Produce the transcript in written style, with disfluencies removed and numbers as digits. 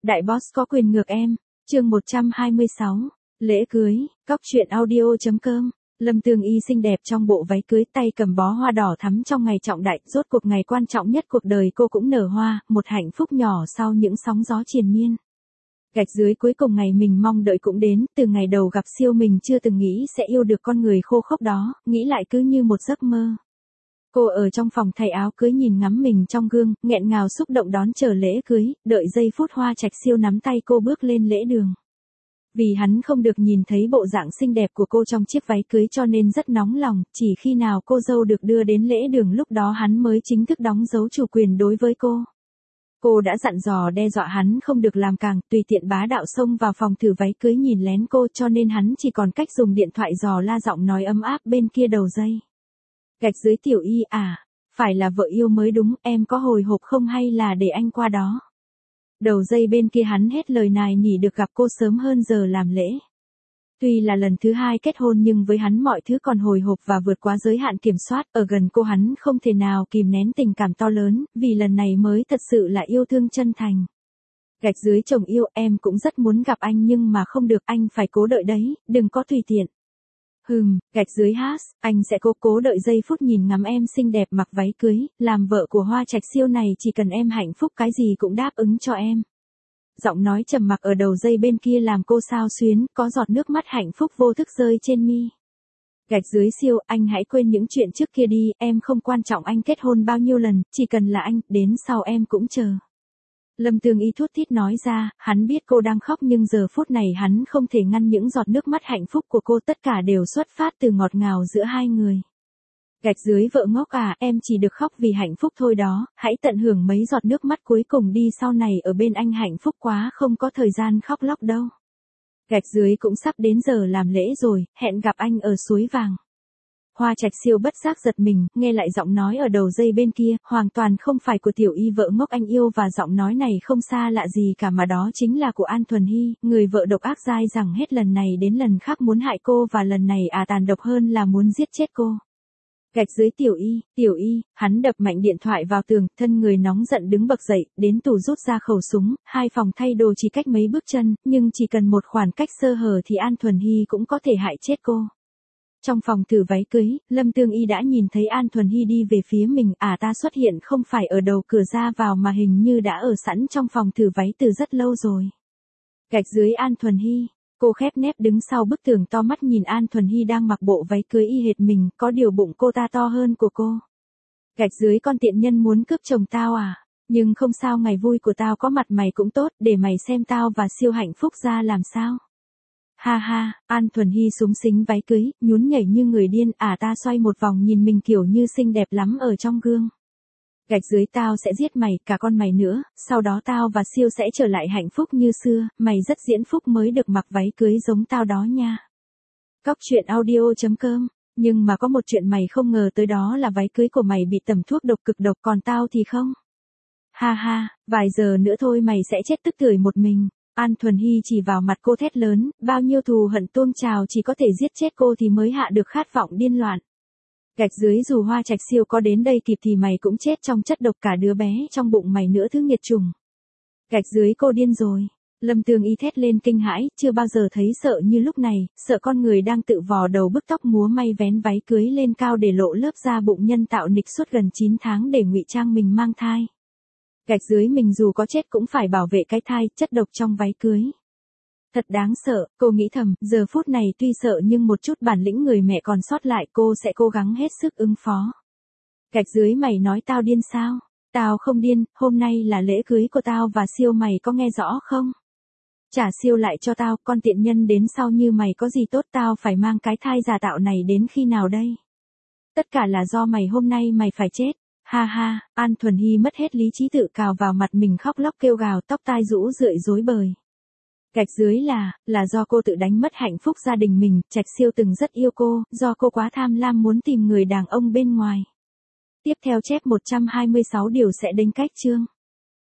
Đại boss có quyền ngược em. Chương 126. Lễ cưới. Cóc truyện audio.com. Lâm Tường Y xinh đẹp trong bộ váy cưới, tay cầm bó hoa đỏ thắm trong ngày trọng đại, rốt cuộc ngày quan trọng nhất cuộc đời cô cũng nở hoa, một hạnh phúc nhỏ sau những sóng gió triền miên. Gạch dưới cuối cùng ngày mình mong đợi cũng đến, từ ngày đầu gặp Siêu mình chưa từng nghĩ sẽ yêu được con người khô khốc đó, nghĩ lại cứ như một giấc mơ. Cô ở trong phòng thay áo cưới nhìn ngắm mình trong gương, nghẹn ngào xúc động đón chờ lễ cưới, đợi giây phút Hoa Trạch Siêu nắm tay cô bước lên lễ đường. Vì hắn không được nhìn thấy bộ dạng xinh đẹp của cô trong chiếc váy cưới cho nên rất nóng lòng, chỉ khi nào cô dâu được đưa đến lễ đường lúc đó hắn mới chính thức đóng dấu chủ quyền đối với cô. Cô đã dặn dò đe dọa hắn không được làm càng, tùy tiện bá đạo xông vào phòng thử váy cưới nhìn lén cô, cho nên hắn chỉ còn cách dùng điện thoại dò la giọng nói ấm áp bên kia đầu dây. Gạch dưới Tiểu Y à, phải là vợ yêu mới đúng, em có hồi hộp không hay là để anh qua đó. Đầu dây bên kia hắn hết lời nài nỉ được gặp cô sớm hơn giờ làm lễ. Tuy là lần thứ 2 kết hôn nhưng với hắn mọi thứ còn hồi hộp và vượt quá giới hạn kiểm soát, ở gần cô hắn không thể nào kìm nén tình cảm to lớn, vì lần này mới thật sự là yêu thương chân thành. Gạch dưới chồng yêu, em cũng rất muốn gặp anh nhưng mà không được, anh phải cố đợi đấy, đừng có tùy tiện. Gạch dưới hát, anh sẽ cố đợi giây phút nhìn ngắm em xinh đẹp mặc váy cưới, làm vợ của Hoa Trạch Siêu này chỉ cần em hạnh phúc cái gì cũng đáp ứng cho em. Giọng nói trầm mặc ở đầu dây bên kia làm cô xao xuyến, có giọt nước mắt hạnh phúc vô thức rơi trên mi. Gạch dưới Siêu, anh hãy quên những chuyện trước kia đi, em không quan trọng anh kết hôn bao nhiêu lần, chỉ cần là anh, đến sau em cũng chờ. Lâm Tường Y thút thít nói ra, hắn biết cô đang khóc nhưng giờ phút này hắn không thể ngăn những giọt nước mắt hạnh phúc của cô, tất cả đều xuất phát từ ngọt ngào giữa hai người. Gạch dưới vợ ngốc à, em chỉ được khóc vì hạnh phúc thôi đó, hãy tận hưởng mấy giọt nước mắt cuối cùng đi, sau này ở bên anh hạnh phúc quá không có thời gian khóc lóc đâu. Gạch dưới cũng sắp đến giờ làm lễ rồi, hẹn gặp anh ở suối vàng. Hoa Trạch Siêu bất giác giật mình, nghe lại giọng nói ở đầu dây bên kia, hoàn toàn không phải của Tiểu Y vợ ngốc anh yêu, và giọng nói này không xa lạ gì cả mà đó chính là của An Thuần Hy, người vợ độc ác dai dẳng hết lần này đến lần khác muốn hại cô, và lần này tàn độc hơn là muốn giết chết cô. Gạch dưới Tiểu Y, hắn đập mạnh điện thoại vào tường, thân người nóng giận đứng bật dậy, đến tủ rút ra khẩu súng, hai phòng thay đồ chỉ cách mấy bước chân, nhưng chỉ cần một khoảng cách sơ hở thì An Thuần Hy cũng có thể hại chết cô. Trong phòng thử váy cưới, Lâm Tường Y đã nhìn thấy An Thuần Hy đi về phía mình, ta xuất hiện không phải ở đầu cửa ra vào mà hình như đã ở sẵn trong phòng thử váy từ rất lâu rồi. Gạch dưới An Thuần Hy, cô khép nép đứng sau bức tường to mắt nhìn An Thuần Hy đang mặc bộ váy cưới y hệt mình, có điều bụng cô ta to hơn của cô. Gạch dưới con tiện nhân muốn cướp chồng tao à? Nhưng không sao, ngày vui của tao có mặt mày cũng tốt, để mày xem tao và Siêu hạnh phúc ra làm sao. Ha ha, An Thuần Hy súng xính váy cưới, nhún nhảy như người điên, ta xoay một vòng nhìn mình kiểu như xinh đẹp lắm ở trong gương. Gạch dưới tao sẽ giết mày, cả con mày nữa, sau đó tao và Siêu sẽ trở lại hạnh phúc như xưa, mày rất diễn phúc mới được mặc váy cưới giống tao đó nha. Cóc truyện audio.com. Nhưng mà có một chuyện mày không ngờ tới, đó là váy cưới của mày bị tẩm thuốc độc cực độc, còn tao thì không. Ha ha, vài giờ nữa thôi mày sẽ chết tức tưởi một mình. An Thuần Hy chỉ vào mặt cô thét lớn, bao nhiêu thù hận tuôn trào, chỉ có thể giết chết cô thì mới hạ được khát vọng điên loạn. Gạch dưới dù Hoa Trạch Siêu có đến đây kịp thì mày cũng chết trong chất độc, cả đứa bé trong bụng mày nữa thứ nghiệt trùng. Gạch dưới cô điên rồi. Lâm Tường Y thét lên kinh hãi, chưa bao giờ thấy sợ như lúc này, sợ con người đang tự vò đầu bứt tóc múa may vén váy cưới lên cao để lộ lớp da bụng nhân tạo nịch suốt gần 9 tháng để ngụy trang mình mang thai. Gạch dưới mình dù có chết cũng phải bảo vệ cái thai, chất độc trong váy cưới. Thật đáng sợ, cô nghĩ thầm, giờ phút này tuy sợ nhưng một chút bản lĩnh người mẹ còn sót lại, cô sẽ cố gắng hết sức ứng phó. Gạch dưới mày nói tao điên sao? Tao không điên, hôm nay là lễ cưới của tao và Siêu, mày có nghe rõ không? Trả Siêu lại cho tao, con tiện nhân đến sau như mày có gì tốt, tao phải mang cái thai giả tạo này đến khi nào đây? Tất cả là do mày, hôm nay mày phải chết. Ha ha, An Thuần Hy mất hết lý trí tự cào vào mặt mình khóc lóc kêu gào, tóc tai rũ rượi rối bời. Gạch dưới là do cô tự đánh mất hạnh phúc gia đình mình, Trạch Siêu từng rất yêu cô, do cô quá tham lam muốn tìm người đàn ông bên ngoài. Tiếp theo chép 126 điều sẽ đến cách chương.